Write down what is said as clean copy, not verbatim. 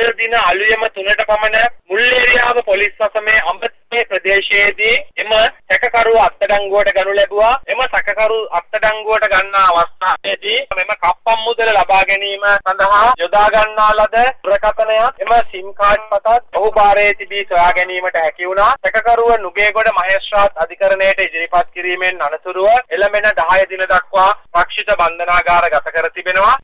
දින අලුයම 3ට පමණ මුල්ලේරියාව පොලිස් සසමේ අඹතේ ප්‍රදේශයේදී එම සැකකරු අත්අඩංගුවට ගනු ලැබුවා. එම සැකකරු අත්අඩංගුවට ගන්නා අවස්ථාවේදී මෙම කප්පම් මුදල ලබා ගැනීම සඳහා යොදා ගන්නා ලද දුරකථනයක් එම SIM කාඩ් පතත් ඔහු භාරයේ තිබී සොයා ගැනීමට හැකි වුණා. සැකකරුව නුගේගොඩ මහේස්ත්‍රාත් අධිකරණයට ඉදිරිපත් කිරීමෙන් අනතුරුව එළඹෙන 10 දින දක්වා රක්ෂිත බන්ධනාගාර ගත කර තිබෙනවා.